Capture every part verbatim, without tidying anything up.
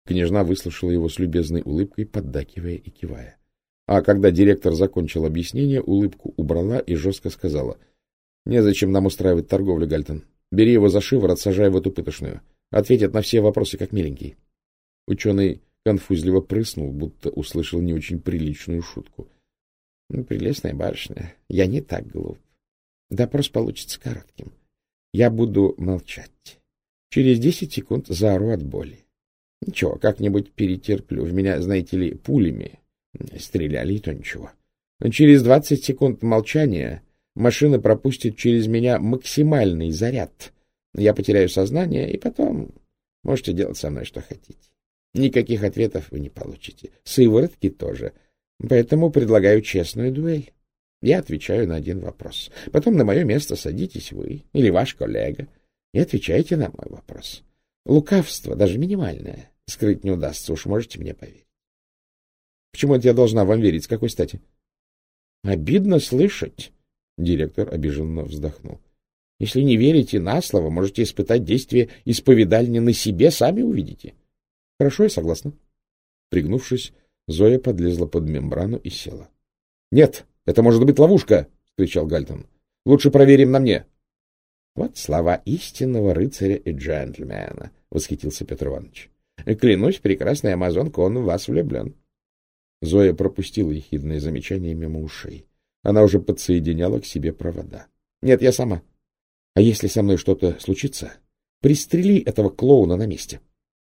Княжна выслушала его с любезной улыбкой, поддакивая и кивая. А когда директор закончил объяснение, улыбку убрала и жестко сказала: — Незачем нам устраивать торговлю, Гальтон. Бери его за шиворот, сажай в эту пытошную. Ответит на все вопросы, как миленький. Ученый конфузливо прыснул, будто услышал не очень приличную шутку. — Ну, прелестная барышня, я не так глуп. Допрос получится коротким. Я буду молчать. Через десять секунд заору от боли. Ничего, как-нибудь перетерплю. В меня, знаете ли, пулями стреляли, и то ничего. Через двадцать секунд молчания машина пропустит через меня максимальный заряд. Я потеряю сознание, и потом можете делать со мной что хотите. Никаких ответов вы не получите. Сыворотки тоже. Поэтому предлагаю честную дуэль. Я отвечаю на один вопрос. Потом на мое место садитесь вы или ваш коллега и отвечаете на мой вопрос. Лукавство, даже минимальное, скрыть не удастся, уж можете мне поверить. Почему это я должна вам верить? С какой стати? Обидно слышать. Директор обиженно вздохнул. Если не верите на слово, можете испытать действие исповедальни на себе, сами увидите. Хорошо, я согласна. Пригнувшись, Зоя подлезла под мембрану и села. — Нет, это может быть ловушка! — кричал Гальтон. — Лучше проверим на мне. — Вот слова истинного рыцаря и джентльмена! — восхитился Петр Иванович. — Клянусь, прекрасная амазонка, он в вас влюблен. Зоя пропустила ехидное замечание мимо ушей. Она уже подсоединяла к себе провода. — Нет, я сама. А если со мной что-то случится, пристрели этого клоуна на месте.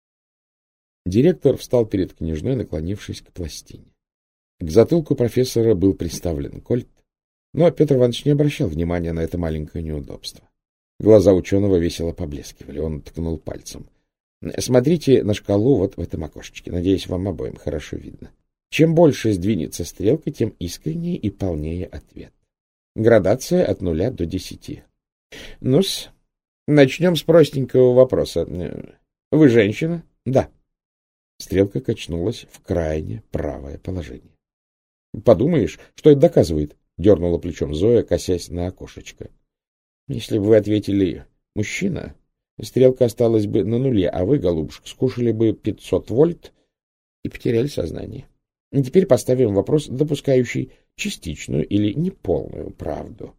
Директор встал перед княжной, наклонившись к пластине. К затылку профессора был приставлен кольт, но Петр Иванович не обращал внимания на это маленькое неудобство. Глаза ученого весело поблескивали, он ткнул пальцем. — Смотрите на шкалу вот в этом окошечке. Надеюсь, вам обоим хорошо видно. Чем больше сдвинется стрелка, тем искреннее и полнее ответ. Градация от нуля до десяти. Ну-с, начнем с простенького вопроса. Вы женщина? Да. Стрелка качнулась в крайне правое положение. — Подумаешь, что это доказывает? — дернула плечом Зоя, косясь на окошечко. — Если бы вы ответили «мужчина», стрелка осталась бы на нуле, а вы, голубушка, скушали бы пятьсот вольт и потеряли сознание. И теперь поставим вопрос, допускающий частичную или неполную правду.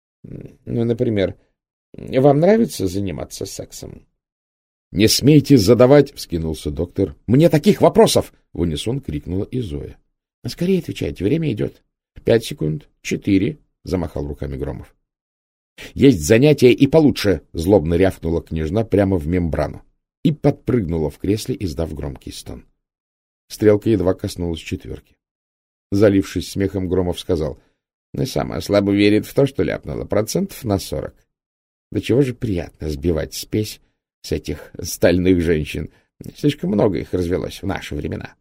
Ну, например, вам нравится заниматься сексом? — Не смейте задавать, — вскинулся доктор. — Мне таких вопросов! — в унисон крикнула и Зоя. — Скорее отвечайте, время идет. — Пять секунд. Четыре, — замахал руками Громов. — Есть занятия и получше! — злобно рявкнула княжна прямо в мембрану и подпрыгнула в кресле, издав громкий стон. Стрелка едва коснулась четверки. Залившись смехом, Громов сказал: — Ну, сама слабо верит в то, что ляпнула. Процентов на сорок. Да чего же приятно сбивать спесь с этих стальных женщин. Слишком много их развелось в наши времена.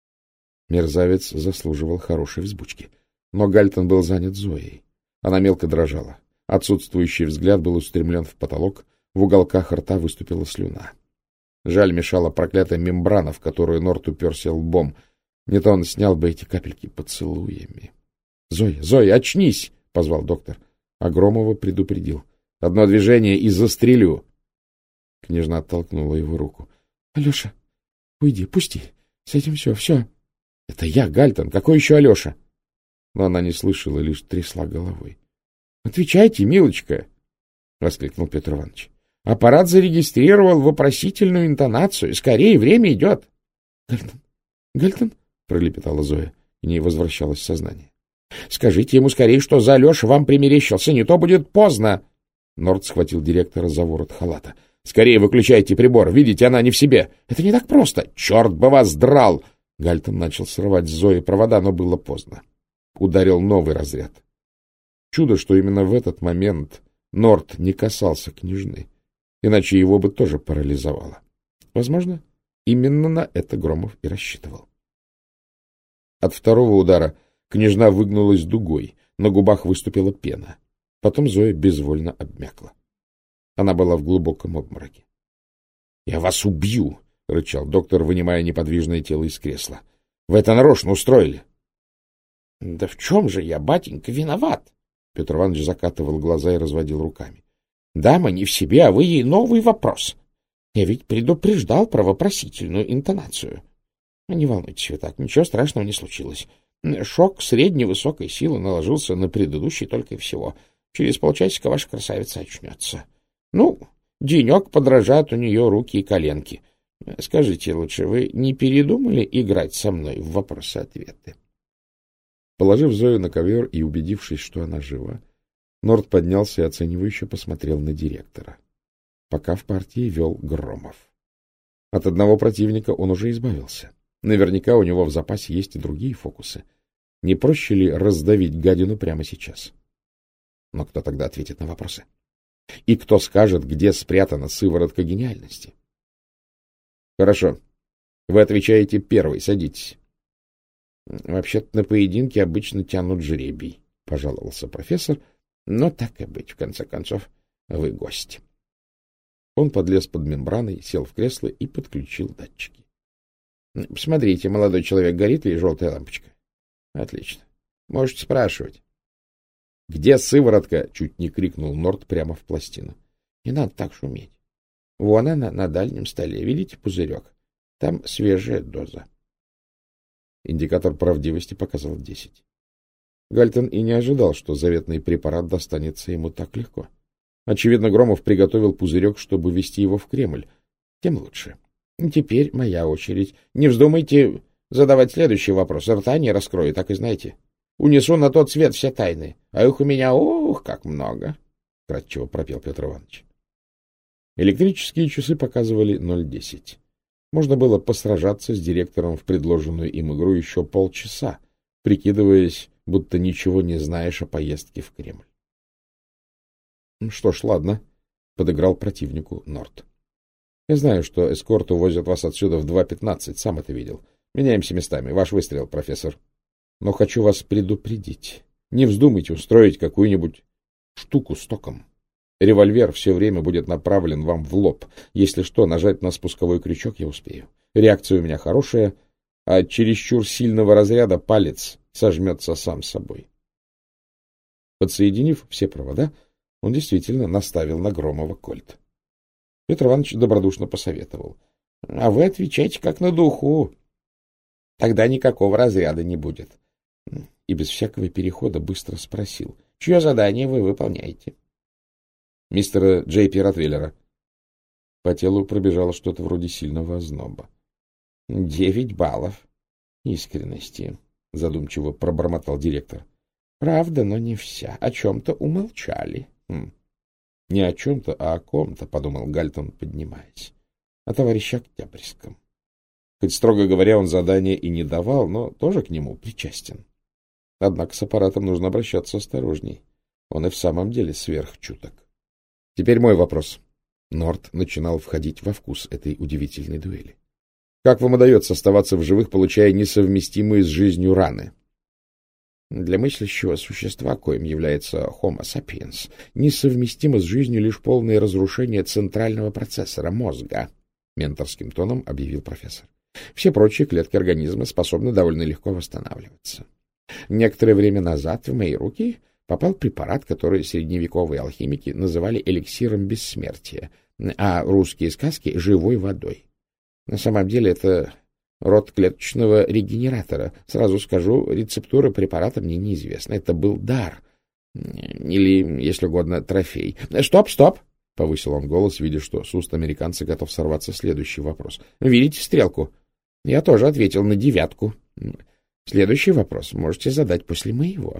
Мерзавец заслуживал хорошей взбучки. Но Гальтон был занят Зоей. Она мелко дрожала. Отсутствующий взгляд был устремлен в потолок, в уголках рта выступила слюна. Жаль, мешала проклятая мембрана, в которую Норт уперся лбом. Не то он снял бы эти капельки поцелуями. — Зоя, Зоя, очнись! — позвал доктор. А Громова предупредил. — Одно движение и застрелю. Княжна оттолкнула его руку. — Алеша, уйди, пусти. С этим все, все. — Это я, Гальтон. Какой еще Алеша? Но она не слышала, лишь трясла головой. — Отвечайте, милочка! — воскликнул Петр Иванович. — Аппарат зарегистрировал вопросительную интонацию. Скорее, время идет. — Гальтон, Гальтон, — пролепетала Зоя, и не возвращалось сознание. — Скажите ему скорее, что за Алеша вам примерещился, не то будет поздно. Норт схватил директора за ворот халата. — Скорее выключайте прибор. Видите, она не в себе. Это не так просто. Черт бы вас драл! Гальтон начал срывать с Зои провода, но было поздно. Ударил новый разряд. Чудо, что именно в этот момент Норт не касался княжны, иначе его бы тоже парализовало. Возможно, именно на это Громов и рассчитывал. От второго удара княжна выгнулась дугой, на губах выступила пена. Потом Зоя безвольно обмякла. Она была в глубоком обмороке. — Я вас убью! — рычал доктор, вынимая неподвижное тело из кресла. — Вы это нарочно устроили! — Да в чем же я, батенька, виноват? Петр Иванович закатывал глаза и разводил руками. — Дама не в себе, а вы ей новый вопрос. Я ведь предупреждал про вопросительную интонацию. Не волнуйтесь вы так, ничего страшного не случилось. Шок средней высокой силы наложился на предыдущий только и всего. Через полчасика ваша красавица очнется. Ну, денек подрожат у нее руки и коленки. Скажите лучше, вы не передумали играть со мной в вопросы-ответы? Положив Зою на ковер и убедившись, что она жива, Норт поднялся и оценивающе посмотрел на директора. Пока в партии вел Громов. От одного противника он уже избавился. Наверняка у него в запасе есть и другие фокусы. Не проще ли раздавить гадину прямо сейчас? Но кто тогда ответит на вопросы? И кто скажет, где спрятана сыворотка гениальности? Хорошо. Вы отвечаете первый. Садитесь. Вообще-то на поединке обычно тянут жребий, пожаловался профессор, но так и быть, в конце концов, вы гость. Он подлез под мембраной, сел в кресло и подключил датчики. — Посмотрите, молодой человек, горит ли желтая лампочка? — Отлично. Можете спрашивать. — Где сыворотка? — чуть не крикнул Норт прямо в пластину. — Не надо так шуметь. Вон она на дальнем столе. Видите пузырек? Там свежая доза. Индикатор правдивости показал десять. Гальтон и не ожидал, что заветный препарат достанется ему так легко. Очевидно, Громов приготовил пузырек, чтобы везти его в Кремль. Тем лучше. Теперь моя очередь. Не вздумайте задавать следующий вопрос. Рта не раскрою, так и знаете. Унесу на тот свет все тайны. А их у меня, ох, как много! — кратчево пропел Петр Иванович. Электрические часы показывали ноль десять. Можно было посражаться с директором в предложенную им игру еще полчаса, прикидываясь, будто ничего не знаешь о поездке в Кремль. — Что ж, ладно, — подыграл противнику Норт. — Я знаю, что эскорт увозят вас отсюда в два пятнадцать, сам это видел. Меняемся местами. Ваш выстрел, профессор. Но хочу вас предупредить. Не вздумайте устроить какую-нибудь штуку с током. Револьвер все время будет направлен вам в лоб. Если что, нажать на спусковой крючок я успею. Реакция у меня хорошая, а чересчур сильного разряда палец сожмется сам собой. Подсоединив все провода, он действительно наставил на Громова кольт. Петр Иванович добродушно посоветовал. — А вы отвечайте как на духу. Тогда никакого разряда не будет. И без всякого перехода быстро спросил. — Чье задание вы выполняете? — Мистера Джей Пи Ротвейлера. По телу пробежало что-то вроде сильного озноба. — Девять баллов искренности, — задумчиво пробормотал директор. — Правда, но не вся. О чем-то умолчали. Хм. — Не о чем-то, а о ком-то, — подумал Гальтон, поднимаясь. — О товарище Октябрьском. Хоть, строго говоря, он задания и не давал, но тоже к нему причастен. Однако с аппаратом нужно обращаться осторожней. Он и в самом деле сверхчуток. Теперь мой вопрос. Норт начинал входить во вкус этой удивительной дуэли. Как вам удается оставаться в живых, получая несовместимые с жизнью раны? Для мыслящего существа, коим является Homo sapiens, несовместимо с жизнью лишь полное разрушение центрального процессора мозга, менторским тоном объявил профессор. Все прочие клетки организма способны довольно легко восстанавливаться. Некоторое время назад в мои руки попал препарат, который средневековые алхимики называли эликсиром бессмертия, а русские сказки — живой водой. На самом деле это род клеточного регенератора. Сразу скажу, рецептура препарата мне неизвестна. Это был дар. Или, если угодно, трофей. Стоп, стоп! — повысил он голос, видя, что с уст американца готов сорваться следующий вопрос. — Видите стрелку? Я тоже ответил на девятку. Следующий вопрос можете задать после моего.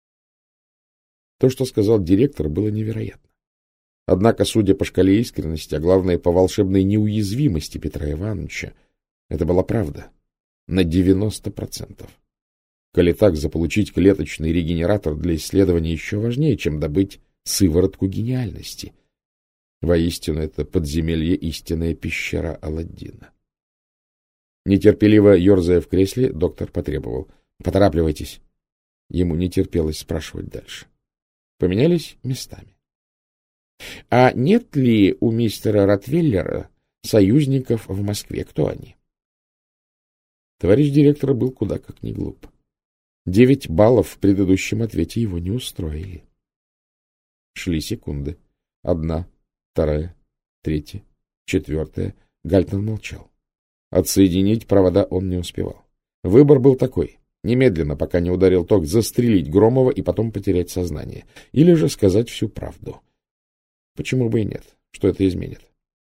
То, что сказал директор, было невероятно. Однако, судя по шкале искренности, а главное, по волшебной неуязвимости Петра Ивановича, это была правда. На девяносто процентов. Коли так, заполучить клеточный регенератор для исследования еще важнее, чем добыть сыворотку гениальности. Воистину, это подземелье истинная пещера Аладдина. Нетерпеливо ерзая в кресле, доктор потребовал. — Поторапливайтесь. Ему не терпелось спрашивать дальше. Поменялись местами. — А нет ли у мистера Ротвейлера союзников в Москве? Кто они? Товарищ директора был куда как не глуп. Девять баллов в предыдущем ответе его не устроили. Шли секунды. Одна, вторая, третья, Четвертое. Гальтон молчал. Отсоединить провода он не успевал. Выбор был такой: немедленно, пока не ударил ток, застрелить Громова и потом потерять сознание. Или же сказать всю правду. Почему бы и нет? Что это изменит?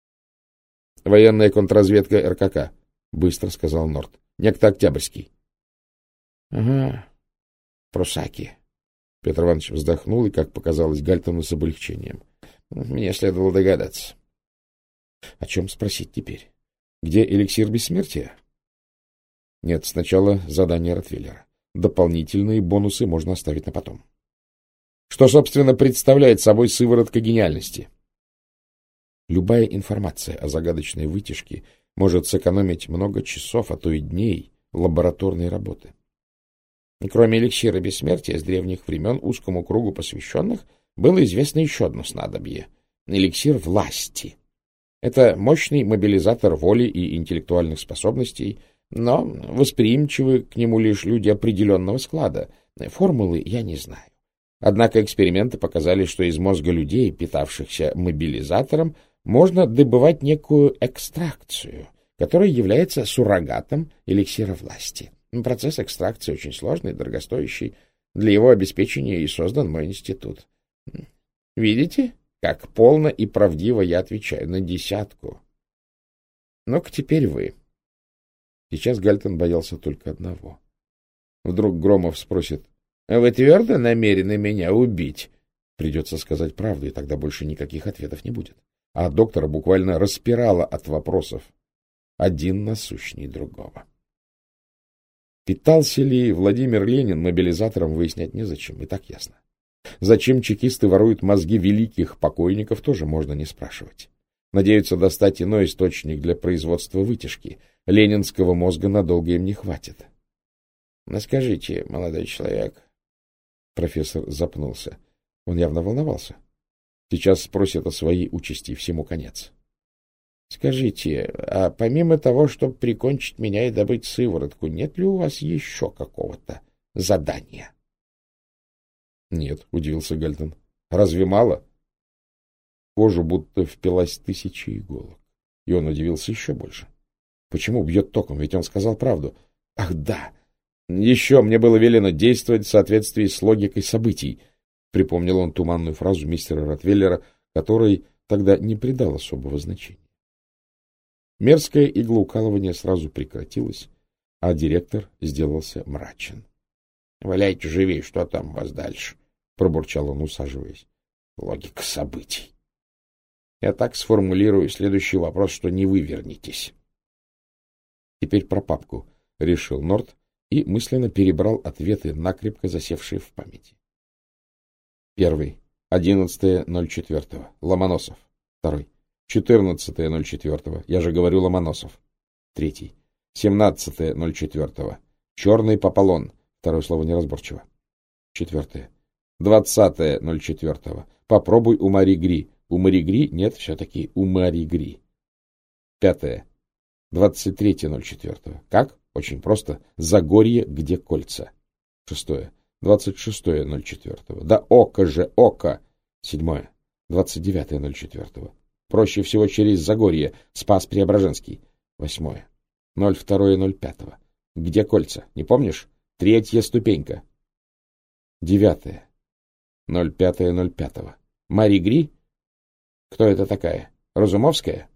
Военная контрразведка эр ка ка, — быстро сказал Норт. Некто Октябрьский. — Ага, прусаки. Петр Иванович вздохнул и, как показалось Гальтону, с облегчением. Мне следовало догадаться. О чем спросить теперь? Где эликсир бессмертия? Нет, сначала задание Ротвейлера. Дополнительные бонусы можно оставить на потом. Что, собственно, представляет собой сыворотка гениальности? Любая информация о загадочной вытяжке может сэкономить много часов, а то и дней лабораторной работы. Кроме эликсира бессмертия, с древних времен узкому кругу посвященных было известно еще одно снадобье — эликсир власти. Это мощный мобилизатор воли и интеллектуальных способностей, но восприимчивы к нему лишь люди определенного склада. Формулы я не знаю. Однако эксперименты показали, что из мозга людей, питавшихся мобилизатором, можно добывать некую экстракцию, которая является суррогатом эликсира власти. Процесс экстракции очень сложный и дорогостоящий. Для его обеспечения и создан мой институт. Видите, как полно и правдиво я отвечаю на десятку? Ну-ка теперь вы. Сейчас Гальтон боялся только одного. Вдруг Громов спросит: «А вы твердо намерены меня убить?» Придется сказать правду, и тогда больше никаких ответов не будет. А доктора буквально распирало от вопросов, один насущней другого. Питался ли Владимир Ленин мобилизатором, выяснять незачем, и так ясно. Зачем чекисты воруют мозги великих покойников, тоже можно не спрашивать. Надеются достать иной источник для производства вытяжки. Ленинского мозга надолго им не хватит. — Но скажите, молодой человек... Профессор запнулся. Он явно волновался. Сейчас спросят о своей участи, всему конец. — Скажите, а помимо того, чтобы прикончить меня и добыть сыворотку, нет ли у вас еще какого-то задания? — Нет, — удивился Гальтон. — Разве мало? Кожу будто впилась тысячи иголок. И он удивился еще больше. Почему бьет током? Ведь он сказал правду. Ах, да! Еще мне было велено действовать в соответствии с логикой событий. Припомнил он туманную фразу мистера Ротвейлера, которой тогда не придал особого значения. Мерзкое иглоукалывание сразу прекратилось, а директор сделался мрачен. — Валяйте живее, что там у вас дальше? — пробурчал он, усаживаясь. — Логика событий. Я так сформулирую следующий вопрос, что не вывернитесь. Теперь про папку, — решил Норт и мысленно перебрал ответы, накрепко засевшие в памяти. Первый. одиннадцатое ноль четвёртого. Ломоносов. Второй. четырнадцатое ноль четвёртого. Я же говорю Ломоносов. Третий. семнадцатое ноль четвёртого. Черный Пополон. Второе слово неразборчиво. Четвертое. двадцатое ноль четвёртого. Попробуй у Мари Гри. У Мари Гри нет, все-таки у Мари Гри. Пятое. двадцать третье ноль четвёртого. Как? Очень просто. Загорье, где кольца. Шестое. двадцать шестое ноль четвёртого. Да око же, око. Седьмое. двадцать девятое ноль четвёртого. Проще всего через Загорье. Спас Преображенский. Восьмое. ноль второе ноль пятого. Где кольца? Не помнишь? Третья ступенька. Девятое. ноль пятое ноль пятого. Мари Гри? Кто это такая? Разумовская?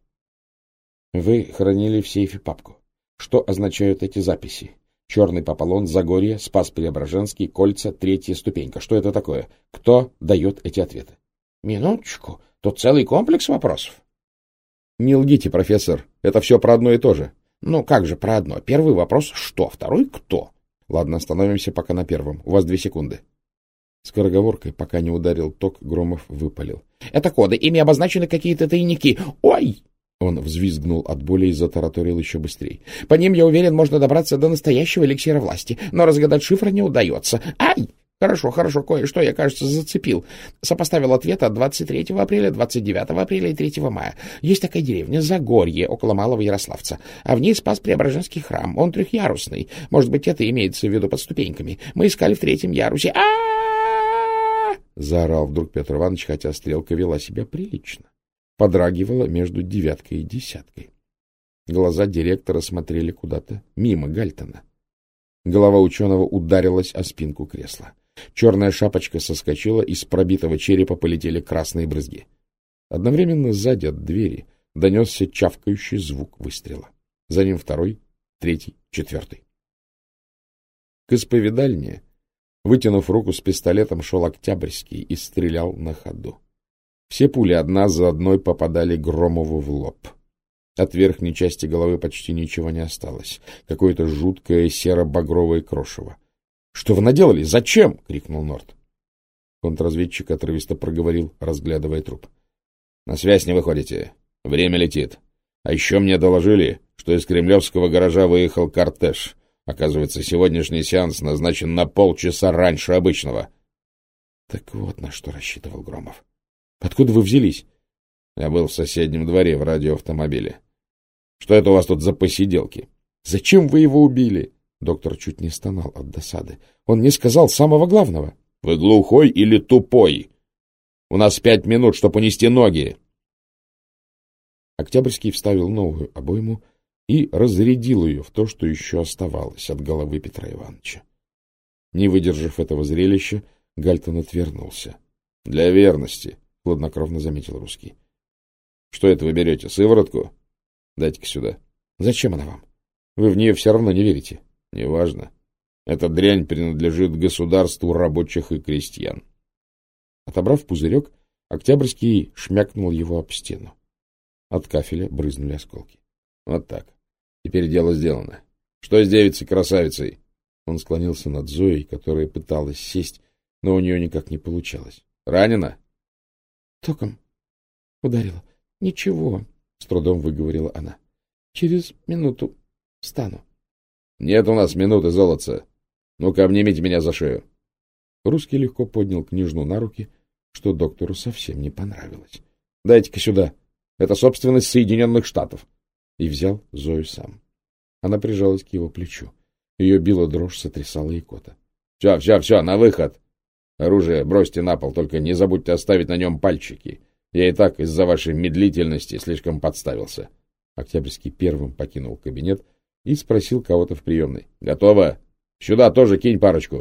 Вы хранили в сейфе папку. Что означают эти записи? Черный Пополон, Загорье, Спас Преображенский, кольца, третья ступенька. Что это такое? Кто дает эти ответы? Минуточку. Тут целый комплекс вопросов. Не лгите, профессор. Это все про одно и то же. Ну, как же про одно? Первый вопрос — что? Второй — кто? Ладно, остановимся пока на первом. У вас две секунды. Скороговоркой, пока не ударил ток, Громов выпалил. Это коды. Ими обозначены какие-то тайники. Ой! Он взвизгнул от боли и затараторил еще быстрее. По ним, я уверен, можно добраться до настоящего эликсира власти, но разгадать шифр не удается. Ай! Хорошо, хорошо, кое-что я, кажется, зацепил. Сопоставил ответ от двадцать третьего апреля, двадцать девятого апреля и третьего мая. Есть такая деревня Загорье, около Малого Ярославца. А в ней Спас Преображенский храм. Он трехъярусный. Может быть, это имеется в виду под ступеньками. Мы искали в третьем ярусе. А-а-а! Заорал вдруг Петр Иванович, хотя стрелка вела себя прилично. подрагивала между девяткой и десяткой. Глаза директора смотрели куда-то мимо Гальтона. Голова ученого ударилась о спинку кресла. Черная шапочка соскочила, из пробитого черепа полетели красные брызги. Одновременно сзади от двери донесся чавкающий звук выстрела. За ним второй, третий, четвертый. К исповедальне, вытянув руку с пистолетом, шел Октябрьский и стрелял на ходу. Все пули одна за одной попадали Громову в лоб. От верхней части головы почти ничего не осталось. Какое-то жуткое серо-багровое крошево. — Что вы наделали? Зачем? — крикнул Норд. Контрразведчик отрывисто проговорил, разглядывая труп. — На связь не выходите. Время летит. А еще мне доложили, что из кремлевского гаража выехал кортеж. Оказывается, сегодняшний сеанс назначен на полчаса раньше обычного. Так вот на что рассчитывал Громов. — Откуда вы взялись? — Я был в соседнем дворе в радиоавтомобиле. — Что это у вас тут за посиделки? — Зачем вы его убили? Доктор чуть не стонал от досады. Он не сказал самого главного. — Вы глухой или тупой? У нас пять минут, чтобы унести ноги. Октябрьский вставил новую обойму и разрядил ее в то, что еще оставалось от головы Петра Ивановича. Не выдержав этого зрелища, Гальтон отвернулся. — Для верности, — хладнокровно заметил русский. — Что это вы берете, сыворотку? Дайте-ка сюда. — Зачем она вам? Вы в нее все равно не верите. — Неважно. Эта дрянь принадлежит государству рабочих и крестьян. Отобрав пузырек, Октябрьский шмякнул его об стену. От кафеля брызнули осколки. — Вот так. Теперь дело сделано. Что с девицей-красавицей? Он склонился над Зоей, которая пыталась сесть, но у нее никак не получалось. — Ранена? — Током ударила. — Ничего, — с трудом выговорила она. — Через минуту встану. — Нет у нас минуты, золотца. Ну-ка, обнимите меня за шею. Русский легко поднял княжну на руки, что доктору совсем не понравилось. — Дайте-ка сюда. Это собственность Соединенных Штатов. И взял Зою сам. Она прижалась к его плечу. Ее била дрожь, сотрясала икота. — Все, все, все, на выход. Оружие бросьте на пол, только не забудьте оставить на нем пальчики. Я и так из-за вашей медлительности слишком подставился. Октябрьский первым покинул кабинет и спросил кого-то в приемной. — Готово? Сюда тоже кинь парочку.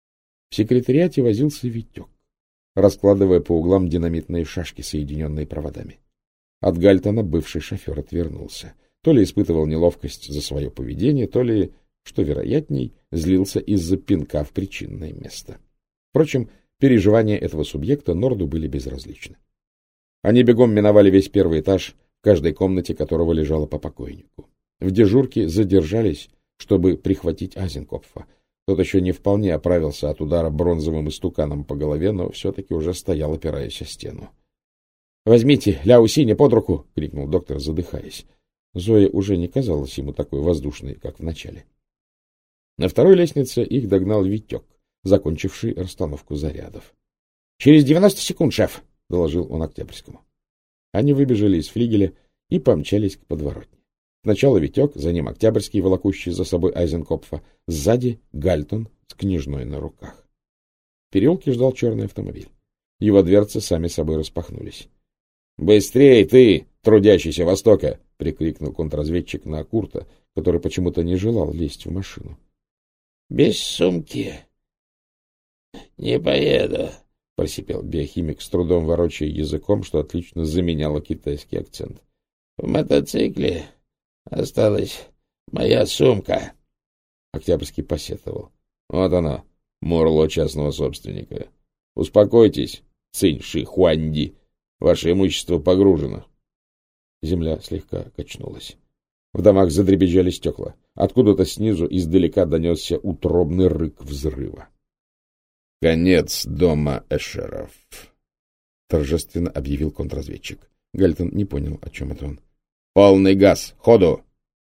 В секретариате возился Витек, раскладывая по углам динамитные шашки, соединенные проводами. От Гальтона бывший шофер отвернулся. То ли испытывал неловкость за свое поведение, то ли, что вероятней, злился из-за пинка в причинное место. Впрочем, переживания этого субъекта Норду были безразличны. Они бегом миновали весь первый этаж, в каждой комнате которого лежало по покойнику. В дежурке задержались, чтобы прихватить Азенкопфа. Тот еще не вполне оправился от удара бронзовым истуканом по голове, но все-таки уже стоял, опираясь о стену. — Возьмите Ляо Синя под руку! — крикнул доктор, задыхаясь. Зоя уже не казалась ему такой воздушной, как в начале. На второй лестнице их догнал Витек, закончивший расстановку зарядов. — Через девяносто секунд, шеф! — доложил он Октябрьскому. Они выбежали из флигеля и помчались к подворотне. Сначала Витек, за ним Октябрьский, волокущий за собой Айзенкопфа, сзади Гальтон с княжной на руках. В переулке ждал черный автомобиль. Его дверцы сами собой распахнулись. — Быстрей ты, трудящийся Востока! — прикрикнул контрразведчик на Курта, который почему-то не желал лезть в машину. — Без сумки не поеду, — просипел биохимик, с трудом ворочая языком, что отлично заменяло китайский акцент. — В мотоцикле осталась моя сумка. Октябрьский посетовал. — Вот оно, морло частного собственника. Успокойтесь, Цинь Ши Хуанди. Ваше имущество погружено. Земля слегка качнулась. В домах задребезжали стекла. Откуда-то снизу издалека донесся утробный рык взрыва. — Конец дома Эшеров, — торжественно объявил контрразведчик. Гальтон не понял, о чем это он. — Полный газ! Ходу!